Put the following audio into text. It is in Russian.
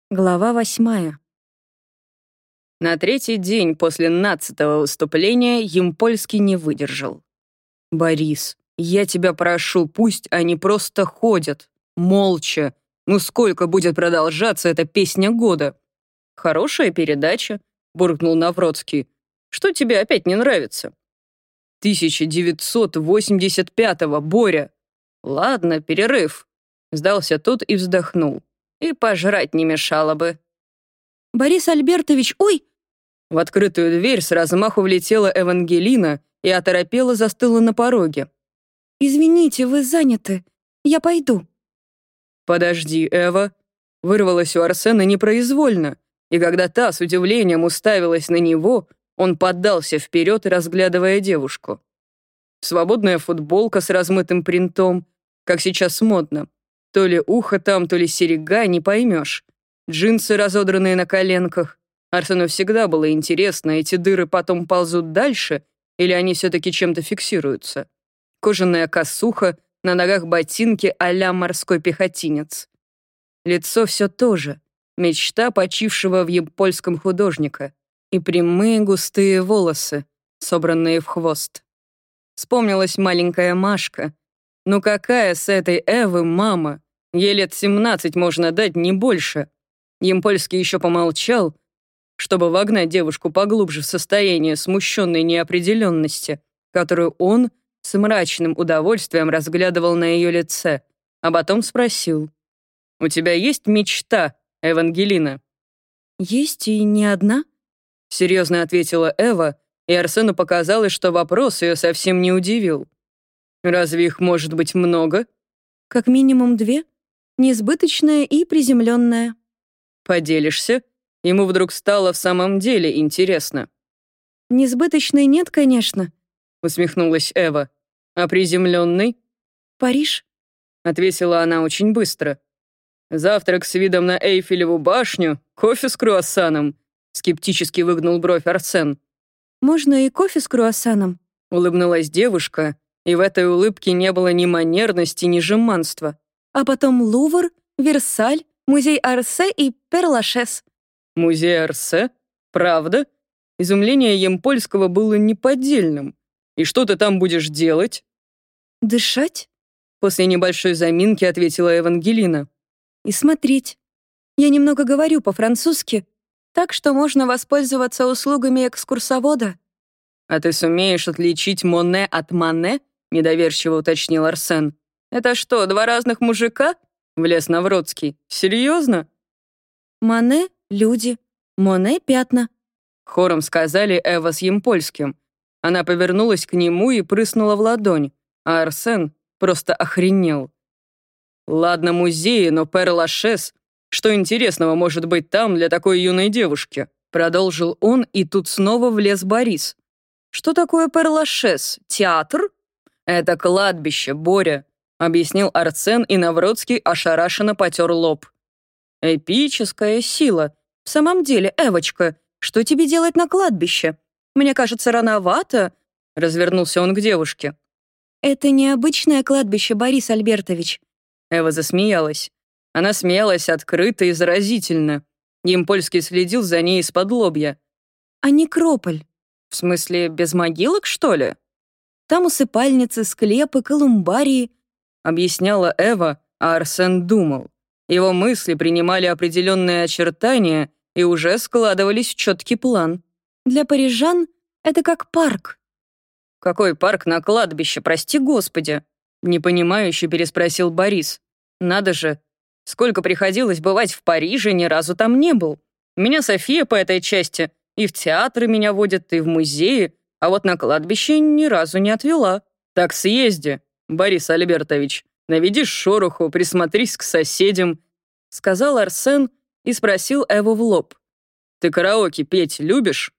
Глава 8. На третий день после 15-го выступления Ямпольский не выдержал. «Борис, я тебя прошу, пусть они просто ходят, молча. Ну сколько будет продолжаться эта песня года?» «Хорошая передача», — буркнул Навроцкий. «Что тебе опять не нравится?» 1985-го, Боря. «Ладно, перерыв», — сдался тот и вздохнул. «И пожрать не мешало бы». «Борис Альбертович, ой!» В открытую дверь с размаху влетела Евангелина и оторопела застыла на пороге. «Извините, вы заняты. Я пойду». «Подожди, Эва», — вырвалась у Арсена непроизвольно, и когда та с удивлением уставилась на него, он поддался вперед, разглядывая девушку. Свободная футболка с размытым принтом, как сейчас модно. То ли ухо там, то ли серега, не поймешь. Джинсы, разодранные на коленках. Арсену всегда было интересно, эти дыры потом ползут дальше, или они все-таки чем-то фиксируются. Кожаная косуха, на ногах ботинки а-ля морской пехотинец. Лицо все то же, мечта почившего в ямпольском художника. И прямые густые волосы, собранные в хвост. Вспомнилась маленькая Машка. Ну какая с этой Эвы мама? Ей лет 17 можно дать, не больше. Ямпольский еще помолчал, чтобы вогнать девушку поглубже в состояние смущенной неопределенности, которую он с мрачным удовольствием разглядывал на ее лице, а потом спросил: «У тебя есть мечта, Евангелина?» «Есть и не одна», — серьезно ответила Эва, и Арсену показалось, что вопрос ее совсем не удивил. «Разве их может быть много?» «Как минимум 2. Несбыточная и приземленная». «Поделишься?» Ему вдруг стало в самом деле интересно. «Несбыточной нет, конечно», — усмехнулась Эва. «А приземленный?» «Париж», — ответила она очень быстро. «Завтрак с видом на Эйфелеву башню, кофе с круассаном», — скептически выгнул бровь Арсен. «Можно и кофе с круассаном», — улыбнулась девушка, и в этой улыбке не было ни манерности, ни жеманства. «А потом Лувр, Версаль, музей Орсе и Пер-Лашез». «Музей Орсе? Правда?» Изумление Ямпольского было неподдельным. «И что ты там будешь делать?» «Дышать?» После небольшой заминки ответила Евангелина. «И смотреть. Я немного говорю по-французски, так что можно воспользоваться услугами экскурсовода». «А ты сумеешь отличить Моне от Мане?» — недоверчиво уточнил Арсен. «Это что, 2 разных мужика?» — влез Навроцкий. «Серьезно?» «Мане — люди, Моне — пятна», — хором сказали Эва с Ямпольским. Она повернулась к нему и прыснула в ладонь, а Арсен просто охренел. «Ладно, музеи, но Пер-Лашез, что интересного может быть там для такой юной девушки?» Продолжил он, и тут снова влез Борис. «Что такое Пер-Лашез? Театр?» «Это кладбище, Боря», — объяснил Арсен, и Навроцкий ошарашенно потер лоб. «Эпическая сила. В самом деле, Эвочка, что тебе делать на кладбище? Мне кажется, рановато», — развернулся он к девушке. «Это необычное кладбище, Борис Альбертович». Эва засмеялась. Она смеялась открыто и заразительно. Ямпольский следил за ней из-под лобья. «А некрополь?» «В смысле, без могилок, что ли?» «Там усыпальницы, склепы, колумбарии», — объясняла Эва, а Арсен думал. Его мысли принимали определенные очертания и уже складывались в четкий план. «Для парижан это как парк». «Какой парк на кладбище, прости господи?» — непонимающе переспросил Борис. «Надо же, сколько приходилось бывать в Париже, ни разу там не был. Меня София по этой части и в театры меня водят, и в музеи, а вот на кладбище ни разу не отвела. Так съезди, Борис Альбертович, наведи шороху, присмотрись к соседям», — сказал Арсен и спросил Эву в лоб. «Ты караоке петь любишь?»